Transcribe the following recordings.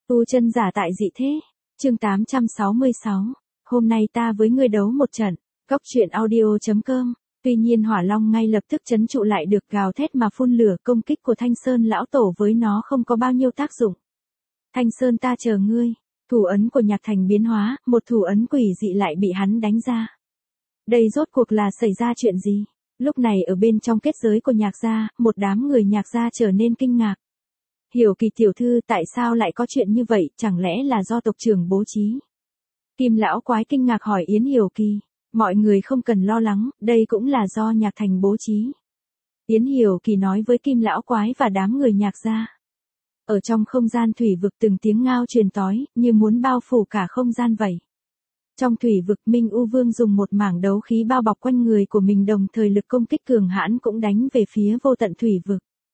Tu chân giả tại dị thế. Chương 866. Hôm nay ta với ngươi đấu một trận. Góc truyện audio.com. Tuy nhiên Hỏa Long ngay lập tức trấn trụ lại được gào thét mà phun lửa, công kích của Thanh Sơn lão tổ với nó không có bao nhiêu tác dụng. Thanh Sơn ta chờ ngươi. Thủ ấn của Nhạc Thành biến hóa, một thủ ấn quỷ dị lại bị hắn đánh ra. Đây rốt cuộc là xảy ra chuyện gì? Lúc này ở bên trong kết giới của Nhạc gia, một đám người Nhạc gia trở nên kinh ngạc. Hiểu Kỳ tiểu thư, tại sao lại có chuyện như vậy, chẳng lẽ là do tộc trưởng bố trí? Kim lão quái kinh ngạc hỏi Yến Hiểu Kỳ. Mọi người không cần lo lắng, đây cũng là do Nhạc Thành bố trí. Yến Hiểu Kỳ nói với Kim lão quái và đám người Nhạc gia. Ở trong không gian thủy vực từng tiếng ngao truyền tói, như muốn bao phủ cả không gian vậy. Trong thủy vực Minh U Vương dùng một mảng đấu khí bao bọc quanh người của mình, đồng thời lực công kích cường hãn cũng đánh về phía vô tận thủy vực.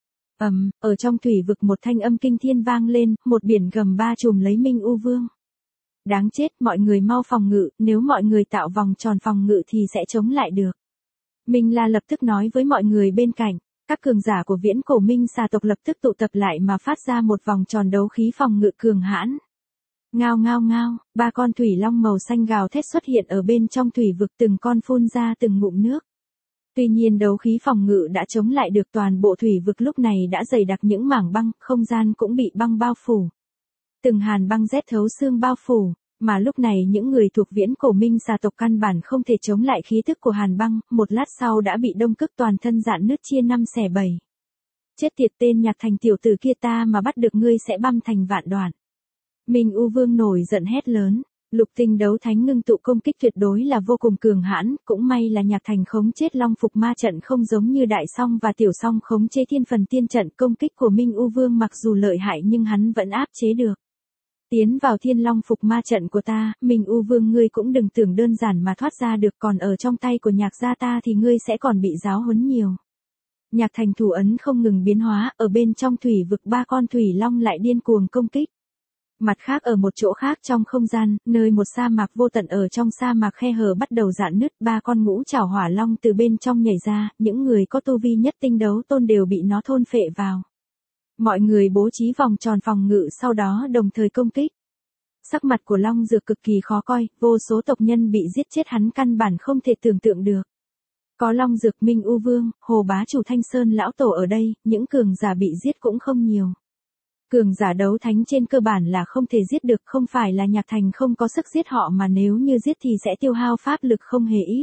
Ở trong thủy vực một thanh âm kinh thiên vang lên, một biển gầm ba trùm lấy Minh U Vương. Đáng chết, mọi người mau phòng ngự, nếu mọi người tạo vòng tròn phòng ngự thì sẽ chống lại được. Minh La lập tức nói với mọi người bên cạnh, các cường giả của viễn cổ Minh xà tộc lập tức tụ tập lại mà phát ra một vòng tròn đấu khí phòng ngự cường hãn. Ngao ngao ngao, ba con thủy long màu xanh gào thét xuất hiện ở bên trong thủy vực, từng con phun ra từng ngụm nước. Tuy nhiên đấu khí phòng ngự đã chống lại được, toàn bộ thủy vực lúc này đã dày đặc những mảng băng, không gian cũng bị băng bao phủ. Từng hàn băng rét thấu xương bao phủ, mà lúc này những người thuộc viễn cổ Minh xà tộc căn bản không thể chống lại khí tức của hàn băng, một lát sau đã bị đông cức toàn thân rạn nứt chia 5 xẻ 7. Chết tiệt, tên Nhạc Thành tiểu tử kia, ta mà bắt được ngươi sẽ băm thành vạn đoạn. Minh U Vương nổi giận hét lớn. Lục tinh đấu thánh ngưng tụ công kích tuyệt đối là vô cùng cường hãn, cũng may là Nhạc Thành khống chết long phục ma trận không giống như đại song và tiểu song khống chế thiên phần tiên trận. Công kích của Minh U Vương mặc dù lợi hại nhưng hắn vẫn áp chế được. Tiến vào thiên long phục ma trận của ta, Minh U Vương, ngươi cũng đừng tưởng đơn giản mà thoát ra được, còn ở trong tay của Nhạc gia ta thì ngươi sẽ còn bị giáo huấn nhiều. Nhạc Thành thủ ấn không ngừng biến hóa, ở bên trong thủy vực ba con thủy long lại điên cuồng công kích. Mặt khác, ở một chỗ khác trong không gian, nơi một sa mạc vô tận, ở trong sa mạc khe hở bắt đầu rạn nứt, ba con ngũ trảo hỏa long từ bên trong nhảy ra, những người có tu vi nhất tinh đấu tôn đều bị nó thôn phệ vào. Mọi người bố trí vòng tròn phòng ngự, sau đó đồng thời công kích. Sắc mặt của Long Dược cực kỳ khó coi, vô số tộc nhân bị giết chết, hắn căn bản không thể tưởng tượng được. Có Long Dược, Minh U Vương, Hồ Bá Chủ, Thanh Sơn lão tổ ở đây, những cường giả bị giết cũng không nhiều. Cường giả đấu thánh trên cơ bản là không thể giết được, không phải là Nhạc Thành không có sức giết họ, mà nếu như giết thì sẽ tiêu hao pháp lực không hề ít.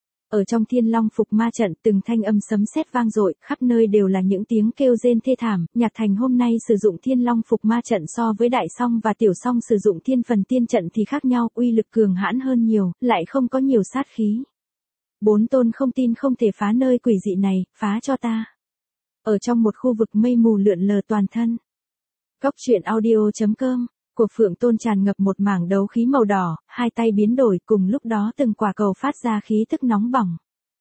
Ở trong thiên long phục ma trận, từng thanh âm sấm sét vang dội, khắp nơi đều là những tiếng kêu rên thê thảm. Nhạc Thành hôm nay sử dụng thiên long phục ma trận so với đại song và tiểu song sử dụng thiên phần tiên trận thì khác nhau, uy lực cường hãn hơn nhiều, lại không có nhiều sát khí. Bốn tôn không tin không thể phá nơi quỷ dị này, phá cho ta. Ở trong một khu vực mây mù lượn lờ toàn thân. Góc truyện audio.com. Của Phượng Tôn tràn ngập một mảng đấu khí màu đỏ, hai tay biến đổi, cùng lúc đó từng quả cầu phát ra khí tức nóng bỏng.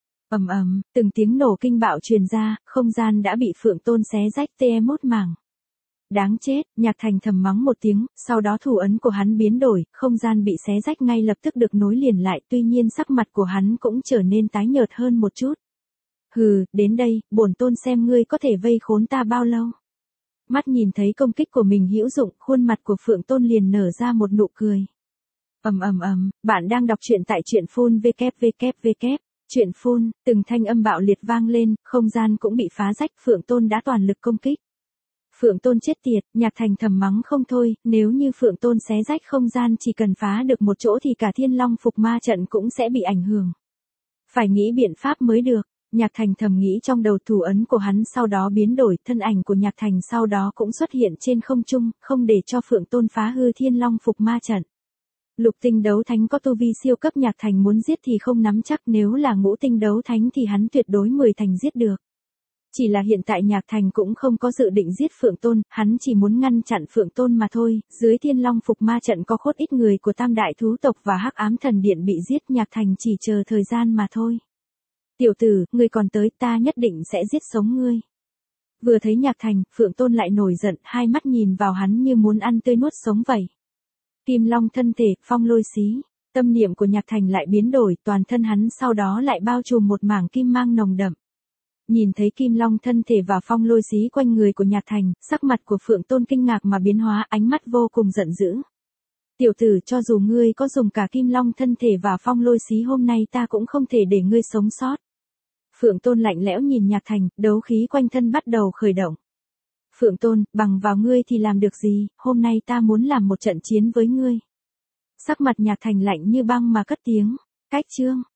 Từng tiếng nổ kinh bạo truyền ra, không gian đã bị Phượng Tôn xé rách tê mốt mảng. Đáng chết, Nhạc Thành thầm mắng một tiếng, sau đó thủ ấn của hắn biến đổi, không gian bị xé rách ngay lập tức được nối liền lại, tuy nhiên sắc mặt của hắn cũng trở nên tái nhợt hơn một chút. Hừ, đến đây, bổn tôn xem ngươi có thể vây khốn ta bao lâu. Mắt nhìn thấy công kích của mình hữu dụng, khuôn mặt của Phượng Tôn liền nở ra một nụ cười. Bạn đang đọc truyện tại truyện phun www. Truyện phun, từng thanh âm bạo liệt vang lên, không gian cũng bị phá rách, Phượng Tôn đã toàn lực công kích. Phượng Tôn chết tiệt, Nhạc Thành thầm mắng không thôi, nếu như Phượng Tôn xé rách không gian chỉ cần phá được một chỗ thì cả thiên long phục ma trận cũng sẽ bị ảnh hưởng. Phải nghĩ biện pháp mới được. Nhạc Thành thầm nghĩ trong đầu, thủ ấn của hắn sau đó biến đổi, thân ảnh của Nhạc Thành sau đó cũng xuất hiện trên không trung, không để cho Phượng Tôn phá hư thiên long phục ma trận. Lục tinh đấu thánh có tu vi siêu cấp, Nhạc Thành muốn giết thì không nắm chắc, nếu là ngũ tinh đấu thánh thì hắn tuyệt đối 10 thành giết được. Chỉ là hiện tại Nhạc Thành cũng không có dự định giết Phượng Tôn, hắn chỉ muốn ngăn chặn Phượng Tôn mà thôi. Dưới thiên long phục ma trận có khốt ít người của tam đại thú tộc và hắc ám thần điện bị giết, Nhạc Thành chỉ chờ thời gian mà thôi. Tiểu tử, ngươi còn tới, ta nhất định sẽ giết sống ngươi. Vừa thấy Nhạc Thành, Phượng Tôn lại nổi giận, hai mắt nhìn vào hắn như muốn ăn tươi nuốt sống vậy. Kim long thân thể, phong lôi xí. Tâm niệm của Nhạc Thành lại biến đổi, toàn thân hắn sau đó lại bao trùm một mảng kim mang nồng đậm. Nhìn thấy kim long thân thể và phong lôi xí quanh người của Nhạc Thành, sắc mặt của Phượng Tôn kinh ngạc mà biến hóa, ánh mắt vô cùng giận dữ. Tiểu tử, cho dù ngươi có dùng cả kim long thân thể và phong lôi xí hôm nay ta cũng không thể để ngươi sống sót. Phượng Tôn lạnh lẽo nhìn Nhạc Thành, đấu khí quanh thân bắt đầu khởi động. Phượng Tôn, bằng vào ngươi thì làm được gì, hôm nay ta muốn làm một trận chiến với ngươi. Sắc mặt Nhạc Thành lạnh như băng mà cất tiếng, cách chương.